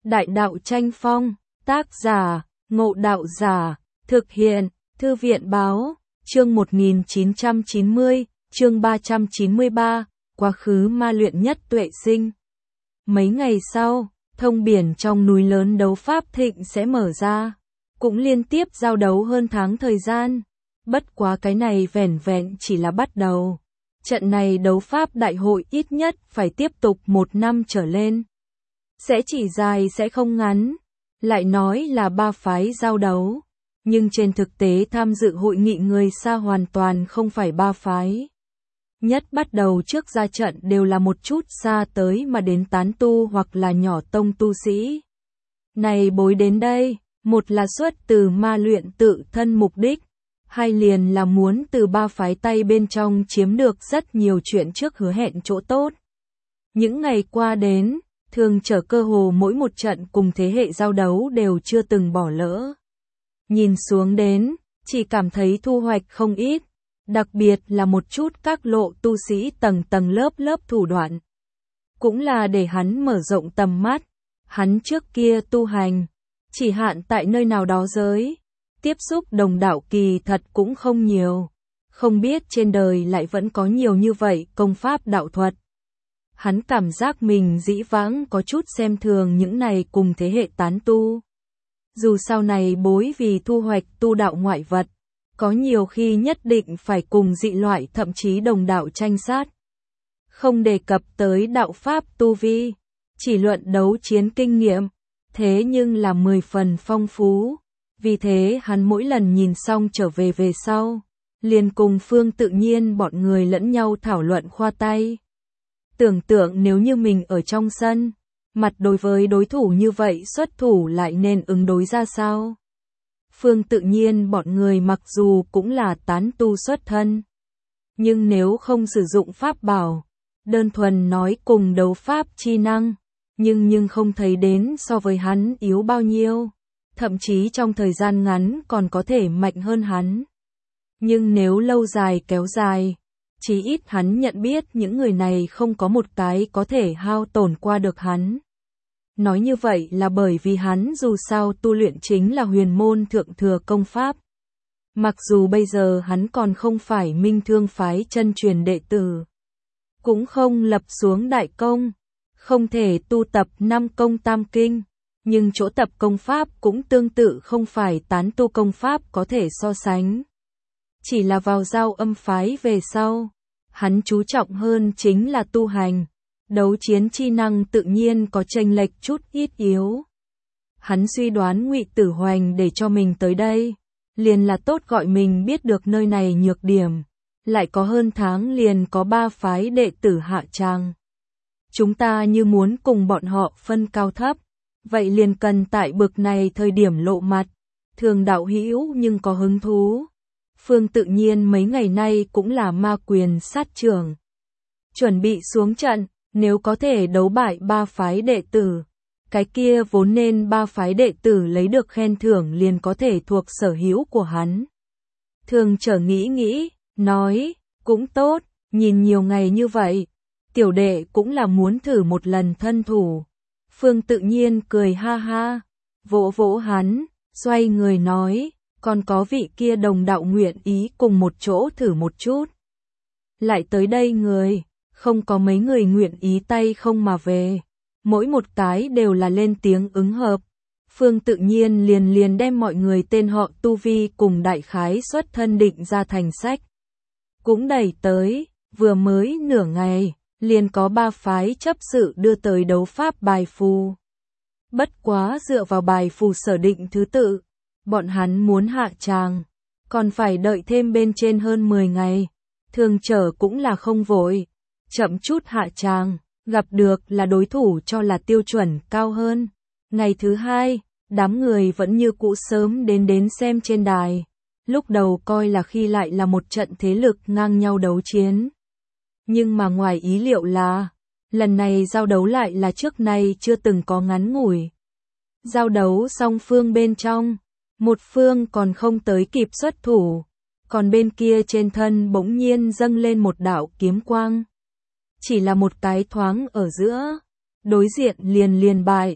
Đại đạo tranh phong, tác giả, Ngộ Đạo Giả, thực hiện, Thư viện Báo, chương 1990, chương 393, quá khứ ma luyện nhất tuệ sinh. Mấy ngày sau, thông biển trong núi lớn đấu pháp thịnh sẽ mở ra, cũng liên tiếp giao đấu hơn tháng thời gian. Bất quá cái này vẻn vẹn chỉ là bắt đầu. Trận này đấu pháp đại hội ít nhất phải tiếp tục 1 năm trở lên. Sẽ chỉ dài sẽ không ngắn. Lại nói là 3 phái giao đấu. Nhưng trên thực tế tham dự hội nghị người xa hoàn toàn không phải 3 phái. Nhất bắt đầu trước ra trận đều là một chút xa tới mà đến tán tu hoặc là nhỏ tông tu sĩ. Này bối đến đây, một là xuất từ ma luyện tự thân mục đích, hai liền là muốn từ 3 phái tay bên trong chiếm được rất nhiều chuyện trước hứa hẹn chỗ tốt. Những ngày qua đến, thường trở cơ hồ mỗi một trận cùng thế hệ giao đấu đều chưa từng bỏ lỡ. Nhìn xuống đến, chỉ cảm thấy thu hoạch không ít, đặc biệt là một chút các lộ tu sĩ tầng tầng lớp lớp thủ đoạn. Cũng là để hắn mở rộng tầm mắt, hắn trước kia tu hành, chỉ hạn tại nơi nào đó giới, tiếp xúc đồng đạo kỳ thật cũng không nhiều, không biết trên đời lại vẫn có nhiều như vậy công pháp đạo thuật. Hắn cảm giác mình dĩ vãng có chút xem thường những này cùng thế hệ tán tu. Dù sau này bối vì thu hoạch tu đạo ngoại vật, có nhiều khi nhất định phải cùng dị loại thậm chí đồng đạo tranh sát. Không đề cập tới đạo pháp tu vi, chỉ luận đấu chiến kinh nghiệm, thế nhưng là 10 phần phong phú. Vì thế hắn mỗi lần nhìn xong trở về sau, liền cùng Phương Tự Nhiên bọn người lẫn nhau thảo luận khoa tay. Tưởng tượng nếu như mình ở trong sân, mặt đối với đối thủ như vậy xuất thủ lại nên ứng đối ra sao? Phương Tự Nhiên bọn người mặc dù cũng là tán tu xuất thân, nhưng nếu không sử dụng pháp bảo, đơn thuần nói cùng đấu pháp chi năng, nhưng không thấy đến so với hắn yếu bao nhiêu, thậm chí trong thời gian ngắn còn có thể mạnh hơn hắn. Nhưng nếu lâu dài kéo dài, chí ít hắn nhận biết những người này không có một cái có thể hao tổn qua được hắn. Nói như vậy là bởi vì hắn dù sao tu luyện chính là huyền môn thượng thừa công pháp. Mặc dù bây giờ hắn còn không phải Minh Thương phái chân truyền đệ tử, cũng không lập xuống đại công, không thể tu tập 5 công tam kinh, nhưng chỗ tập công pháp cũng tương tự không phải tán tu công pháp có thể so sánh. Chỉ là vào giao âm phái về sau, hắn chú trọng hơn chính là tu hành, đấu chiến chi năng tự nhiên có chênh lệch chút ít yếu. Hắn suy đoán Ngụy Tử Hoành để cho mình tới đây, liền là tốt gọi mình biết được nơi này nhược điểm, lại có hơn tháng liền có 3 phái đệ tử hạ tràng. Chúng ta như muốn cùng bọn họ phân cao thấp, vậy liền cần tại bực này thời điểm lộ mặt, thường đạo hữu nhưng có hứng thú. Phương Tự Nhiên mấy ngày nay cũng là ma quyền sát trưởng. Chuẩn bị xuống trận, nếu có thể đấu bại 3 phái đệ tử, cái kia vốn nên 3 phái đệ tử lấy được khen thưởng liền có thể thuộc sở hữu của hắn. Thường trở nghĩ, nói, cũng tốt, nhìn nhiều ngày như vậy, tiểu đệ cũng là muốn thử một lần thân thủ. Phương Tự Nhiên cười ha ha, vỗ vỗ hắn, xoay người nói, còn có vị kia đồng đạo nguyện ý cùng một chỗ thử một chút. Lại tới đây người, không có mấy người nguyện ý tay không mà về, mỗi một cái đều là lên tiếng ứng hợp. Phương Tự Nhiên liền đem mọi người tên họ tu vi cùng đại khái xuất thân định ra thành sách. Cũng đẩy tới, vừa mới nửa ngày, liền có 3 phái chấp sự đưa tới đấu pháp bài phù. Bất quá dựa vào bài phù sở định thứ tự, bọn hắn muốn hạ tràng, còn phải đợi thêm bên trên hơn 10 ngày, thường trở cũng là không vội, chậm chút hạ tràng, gặp được là đối thủ cho là tiêu chuẩn cao hơn. Ngày thứ 2, đám người vẫn như cũ sớm đến xem trên đài, lúc đầu coi là khi lại là một trận thế lực ngang nhau đấu chiến. Nhưng mà ngoài ý liệu là, lần này giao đấu lại là trước nay chưa từng có ngắn ngủi. Giao đấu song phương bên trong, một phương còn không tới kịp xuất thủ, còn bên kia trên thân bỗng nhiên dâng lên một đạo kiếm quang. Chỉ là một cái thoáng ở giữa, đối diện liền bại,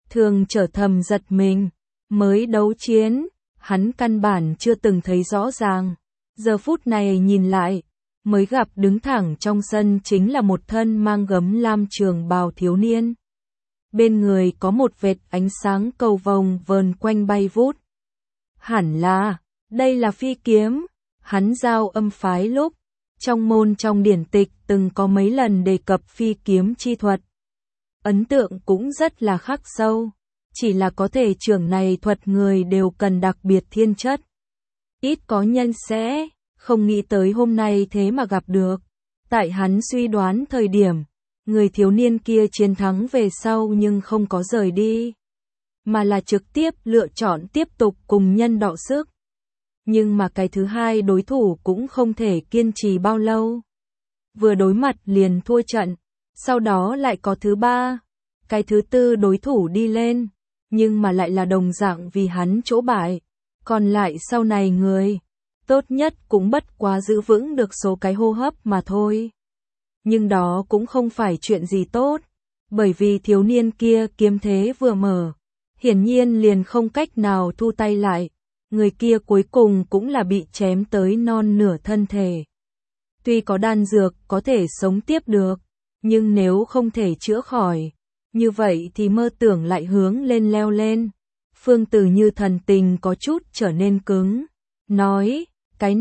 Thường trở thầm giật mình, mới đấu chiến, hắn căn bản chưa từng thấy rõ ràng. Giờ phút này nhìn lại, mới gặp đứng thẳng trong sân chính là một thân mang gấm lam trường bào thiếu niên. Bên người có một vệt ánh sáng cầu vồng vờn quanh bay vút. Hẳn là, đây là phi kiếm, hắn giao âm phái lúc. Trong môn trong điển tịch từng có mấy lần đề cập phi kiếm chi thuật. Ấn tượng cũng rất là khắc sâu, chỉ là có thể trưởng này thuật người đều cần đặc biệt thiên chất. Ít có nhân sẽ, không nghĩ tới hôm nay thế mà gặp được. Tại hắn suy đoán thời điểm, người thiếu niên kia chiến thắng về sau nhưng không có rời đi, mà là trực tiếp lựa chọn tiếp tục cùng nhân đọ sức. Nhưng mà cái thứ hai đối thủ cũng không thể kiên trì bao lâu. Vừa đối mặt liền thua trận, sau đó lại có thứ ba, cái thứ tư đối thủ đi lên, nhưng mà lại là đồng dạng vì hắn chỗ bại. Còn lại sau này người, tốt nhất cũng bất quá giữ vững được số cái hô hấp mà thôi. Nhưng đó cũng không phải chuyện gì tốt, bởi vì thiếu niên kia kiếm thế vừa mở, hiển nhiên liền không cách nào thu tay lại. Người kia cuối cùng cũng là bị chém tới non nửa thân thể. Tuy có đan dược có thể sống tiếp được, nhưng nếu không thể chữa khỏi, như vậy thì mơ tưởng lại hướng lên leo lên. Phương Tử như thần tình có chút trở nên cứng, nói, cái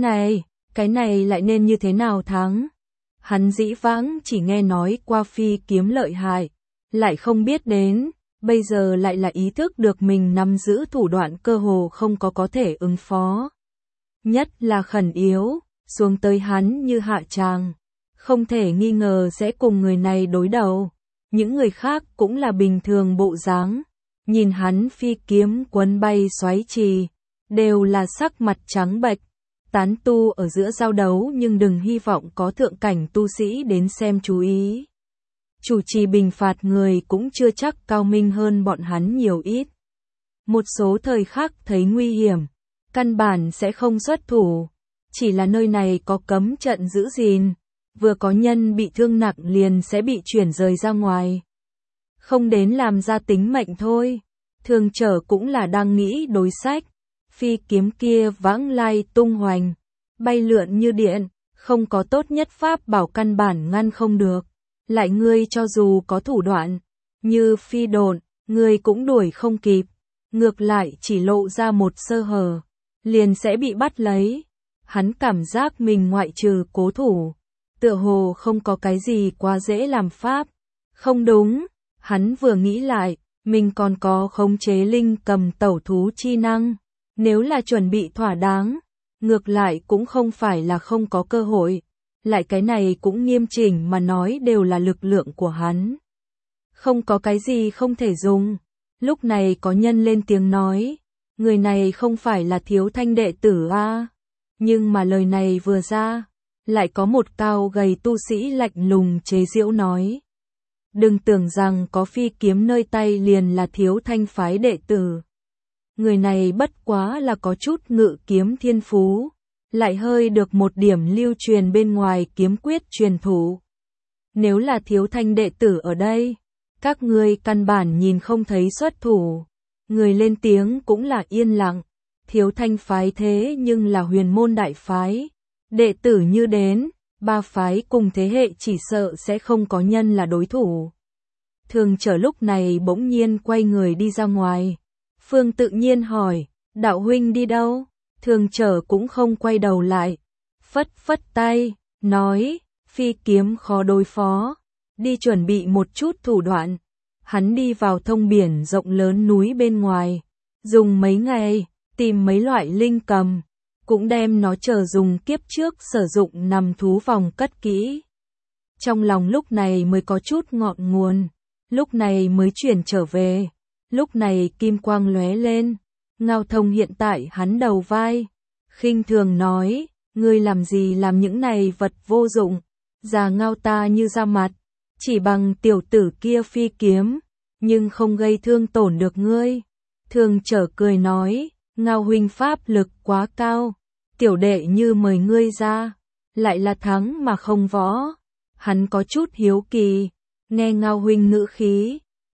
này lại nên như thế nào thắng? Hắn dĩ vãng chỉ nghe nói qua phi kiếm lợi hại, lại không biết đến, bây giờ lại là ý thức được mình nắm giữ thủ đoạn cơ hồ không có thể ứng phó. Nhất là khẩn yếu, xuống tới hắn như hạ tràng, không thể nghi ngờ sẽ cùng người này đối đầu. Những người khác cũng là bình thường bộ dáng, nhìn hắn phi kiếm quấn bay xoáy trì, đều là sắc mặt trắng bệch. Tán tu ở giữa giao đấu nhưng đừng hy vọng có thượng cảnh tu sĩ đến xem chú ý. Chủ trì bình phạt người cũng chưa chắc cao minh hơn bọn hắn nhiều ít. Một số thời khắc thấy nguy hiểm, căn bản sẽ không xuất thủ, chỉ là nơi này có cấm trận giữ gìn, vừa có nhân bị thương nặng liền sẽ bị chuyển rời ra ngoài. Không đến làm ra tính mệnh thôi. Thường Trở cũng là đang nghĩ đối sách, phi kiếm kia vãng lai tung hoành, bay lượn như điện, không có tốt nhất pháp bảo căn bản ngăn không được. Lại ngươi cho dù có thủ đoạn, như phi độn, ngươi cũng đuổi không kịp, ngược lại chỉ lộ ra một sơ hở, liền sẽ bị bắt lấy. Hắn cảm giác mình ngoại trừ cố thủ, tựa hồ không có cái gì quá dễ làm pháp. Không đúng, hắn vừa nghĩ lại, mình còn có khống chế linh cầm tẩu thú chi năng, nếu là chuẩn bị thỏa đáng, ngược lại cũng không phải là không có cơ hội. Lại cái này cũng nghiêm chỉnh mà nói đều là lực lượng của hắn. Không có cái gì không thể dùng. Lúc này có nhân lên tiếng nói, người này không phải là Thiếu Thanh đệ tử a. Nhưng mà lời này vừa ra, lại có một cao gầy tu sĩ lạnh lùng chế giễu nói. Đừng tưởng rằng có phi kiếm nơi tay liền là Thiếu Thanh phái đệ tử. Người này bất quá là có chút ngự kiếm thiên phú, lại hơi được một điểm lưu truyền bên ngoài kiếm quyết truyền thủ. Nếu là Thiếu Thanh đệ tử ở đây, các ngươi căn bản nhìn không thấy xuất thủ. Người lên tiếng cũng là yên lặng. Thiếu Thanh phái thế nhưng là huyền môn đại phái, đệ tử như đến, ba phái cùng thế hệ chỉ sợ sẽ không có nhân là đối thủ. Thường Trở lúc này bỗng nhiên quay người đi ra ngoài. Phương tự nhiên hỏi, đạo huynh đi đâu? Thường Trở cũng không quay đầu lại, phất phất tay, nói, phi kiếm khó đối phó, đi chuẩn bị một chút thủ đoạn. Hắn đi vào thông biển rộng lớn núi bên ngoài, dùng mấy ngày, tìm mấy loại linh cầm, cũng đem nó chờ dùng kiếp trước sử dụng nằm thú vòng cất kỹ. Trong lòng lúc này mới có chút ngọn nguồn, lúc này mới chuyển trở về, lúc này kim quang lóe lên. Ngao Thông hiện tại hắn đầu vai, khinh thường nói, ngươi làm gì làm những này vật vô dụng, già Ngao ta như ra mặt, chỉ bằng tiểu tử kia phi kiếm, nhưng không gây thương tổn được ngươi. Thường Trở cười nói, Ngao huynh pháp lực quá cao, tiểu đệ như mời ngươi ra, lại là thắng mà không võ. Hắn có chút hiếu kỳ, nghe Ngao huynh ngữ khí,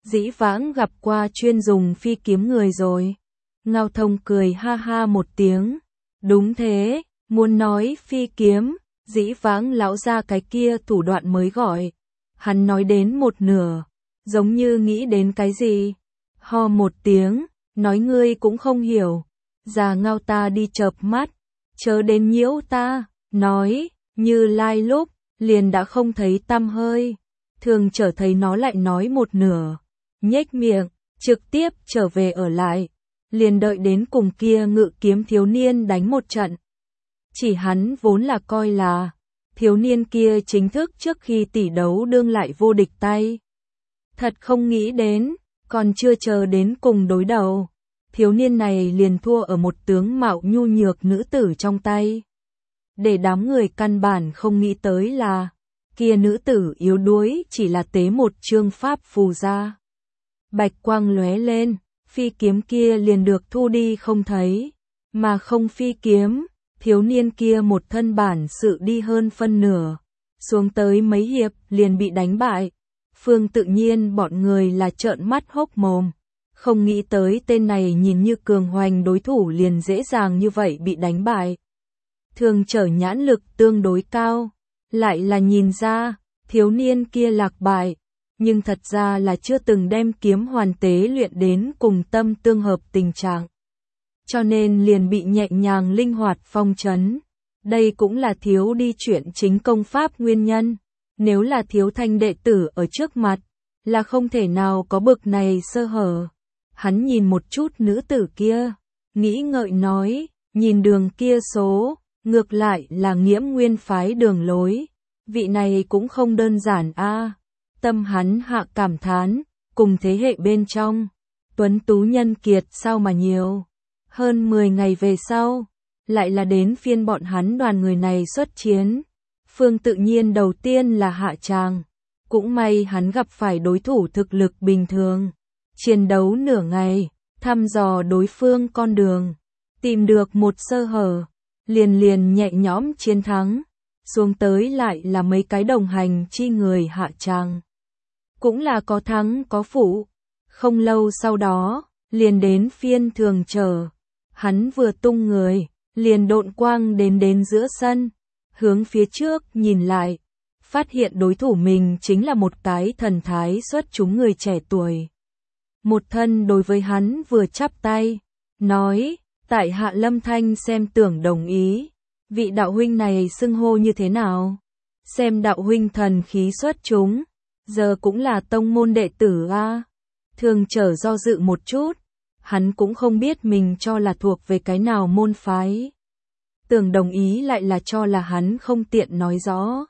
dĩ vãng gặp qua chuyên dùng phi kiếm người rồi. Ngao Thông cười ha ha một tiếng. Đúng thế, muốn nói phi kiếm, dĩ vãng lão gia cái kia thủ đoạn mới gọi. Hắn nói đến một nửa, giống như nghĩ đến cái gì. Ho một tiếng, nói ngươi cũng không hiểu. Già Ngao ta đi chợp mắt, chớ đến nhiễu ta, nói, Như Lai lúc, liền đã không thấy tăm hơi. Thường trở thấy nó lại nói một nửa, nhếch miệng, trực tiếp trở về ở lại. Liền đợi đến cùng kia Ngự Kiếm thiếu niên đánh một trận. Chỉ hắn vốn là coi là thiếu niên kia chính thức trước khi tỷ đấu đương lại vô địch tay. Thật không nghĩ đến, còn chưa chờ đến cùng đối đầu, thiếu niên này liền thua ở một tướng mạo nhu nhược nữ tử trong tay. Để đám người căn bản không nghĩ tới là, kia nữ tử yếu đuối chỉ là tế một chương pháp phù ra. Bạch quang lóe lên, phi kiếm kia liền được thu đi không thấy, mà không phi kiếm, thiếu niên kia một thân bản sự đi hơn phân nửa, xuống tới mấy hiệp liền bị đánh bại. Phương Tự Nhiên bọn người là trợn mắt hốc mồm, không nghĩ tới tên này nhìn như cường hoành đối thủ liền dễ dàng như vậy bị đánh bại. Thường Trở nhãn lực tương đối cao, lại là nhìn ra, thiếu niên kia lạc bại, nhưng thật ra là chưa từng đem kiếm hoàn tế luyện đến cùng tâm tương hợp tình trạng. Cho nên liền bị nhẹ nhàng linh hoạt phong trấn. Đây cũng là thiếu đi chuyện chính công pháp nguyên nhân. Nếu là thiếu thanh đệ tử ở trước mặt, là không thể nào có bực này sơ hở. Hắn nhìn một chút nữ tử kia, nghĩ ngợi nói, nhìn đường kia số, ngược lại là Nghiễm Nguyên phái đường lối. Vị này cũng không đơn giản a. Tâm hắn hạ cảm thán, cùng thế hệ bên trong, tuấn tú nhân kiệt sao mà nhiều. Hơn 10 ngày về sau, lại là đến phiên bọn hắn đoàn người này xuất chiến. Phương Tự Nhiên đầu tiên là hạ tràng, cũng may hắn gặp phải đối thủ thực lực bình thường. Chiến đấu nửa ngày, thăm dò đối phương con đường, tìm được một sơ hở, liền nhẹ nhõm chiến thắng. Xuống tới lại là mấy cái đồng hành chi người hạ tràng. Cũng là có thắng có phụ. Không lâu sau đó, liền đến phiên Thường Trở. Hắn vừa tung người, liền độn quang đến giữa sân, hướng phía trước nhìn lại, phát hiện đối thủ mình chính là một cái thần thái xuất chúng người trẻ tuổi. Một thân đối với hắn vừa chắp tay, nói, tại hạ Lâm Thanh xem tưởng đồng ý, vị đạo huynh này xưng hô như thế nào? Xem đạo huynh thần khí xuất chúng, giờ cũng là tông môn đệ tử a. Thường Trở do dự một chút, hắn cũng không biết mình cho là thuộc về cái nào môn phái. Tưởng đồng ý lại là cho là hắn không tiện nói rõ.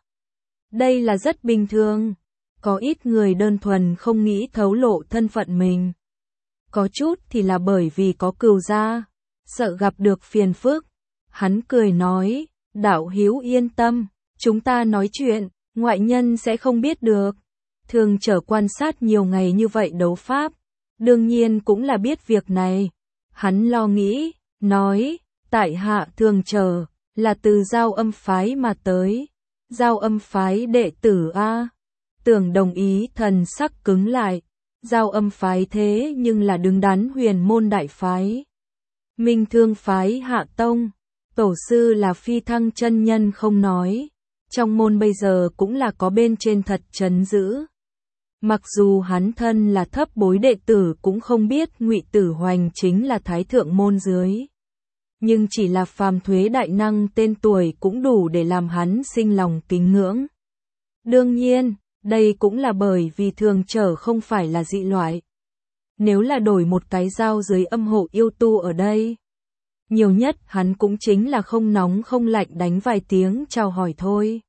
Đây là rất bình thường, có ít người đơn thuần không nghĩ thấu lộ thân phận mình. Có chút thì là bởi vì có cừu gia, sợ gặp được phiền phức. Hắn cười nói, đạo hữu yên tâm, chúng ta nói chuyện, ngoại nhân sẽ không biết được. Thường Trở quan sát nhiều ngày như vậy đấu pháp, đương nhiên cũng là biết việc này. Hắn lo nghĩ, nói, tại hạ Thường Trở, là từ Giao Âm phái mà tới. Giao Âm phái đệ tử a. Tưởng đồng ý thần sắc cứng lại. Giao Âm phái thế nhưng là đứng đắn huyền môn đại phái. Minh Thương phái hạ tông, tổ sư là Phi Thăng chân nhân không nói. Trong môn bây giờ cũng là có bên trên thật trấn giữ. Mặc dù hắn thân là thấp bối đệ tử cũng không biết Ngụy Tử Hoành chính là thái thượng môn dưới. Nhưng chỉ là phàm thuế đại năng tên tuổi cũng đủ để làm hắn sinh lòng kính ngưỡng. Đương nhiên, đây cũng là bởi vì Thường Trở không phải là dị loại. Nếu là đổi một cái Giao dưới âm hộ yêu tu ở đây, nhiều nhất hắn cũng chính là không nóng không lạnh đánh vài tiếng chào hỏi thôi.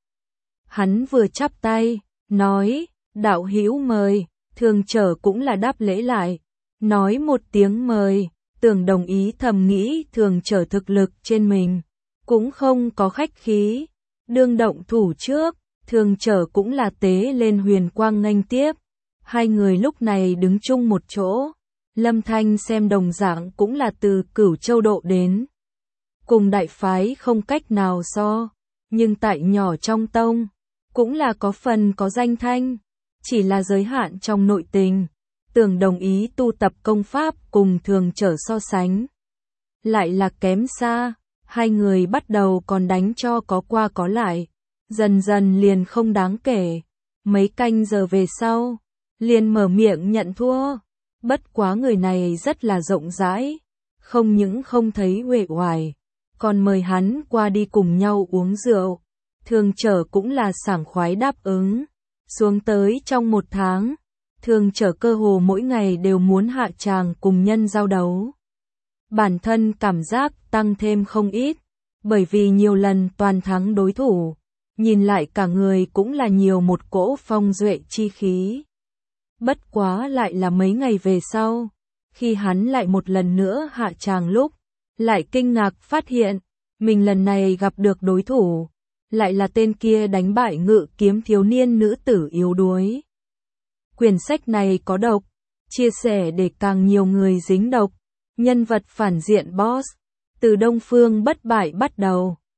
Hắn vừa chắp tay, nói, đạo hữu mời, Thường Trở cũng là đáp lễ lại, nói một tiếng mời. Tưởng đồng ý thầm nghĩ Thường Trở thực lực trên mình, cũng không có khách khí. Đương động thủ trước, Thường Trở cũng là tế lên huyền quang nghênh tiếp. Hai người lúc này đứng chung một chỗ. Lâm Thanh xem đồng dạng cũng là từ Cửu Châu độ đến. Cùng đại phái không cách nào so, nhưng tại nhỏ trong tông, cũng là có phần có danh thanh. Chỉ là giới hạn trong nội tình, tưởng đồng ý tu tập công pháp cùng Thường Trở so sánh. Lại là kém xa, hai người bắt đầu còn đánh cho có qua có lại, dần dần liền không đáng kể. Mấy canh giờ về sau, liền mở miệng nhận thua. Bất quá người này rất là rộng rãi, không những không thấy uể oải, còn mời hắn qua đi cùng nhau uống rượu. Thường Trở cũng là sảng khoái đáp ứng. Xuống tới trong 1 tháng, Thường Trở cơ hồ mỗi ngày đều muốn hạ tràng cùng nhân giao đấu. Bản thân cảm giác tăng thêm không ít, bởi vì nhiều lần toàn thắng đối thủ, nhìn lại cả người cũng là nhiều một cỗ phong duệ chi khí. Bất quá lại là mấy ngày về sau, khi hắn lại một lần nữa hạ tràng lúc, lại kinh ngạc phát hiện, mình lần này gặp được đối thủ, lại là tên kia đánh bại Ngự Kiếm thiếu niên nữ tử yếu đuối. Quyển sách này có độc, chia sẻ để càng nhiều người dính độc, nhân vật phản diện boss, từ Đông Phương Bất Bại bắt đầu.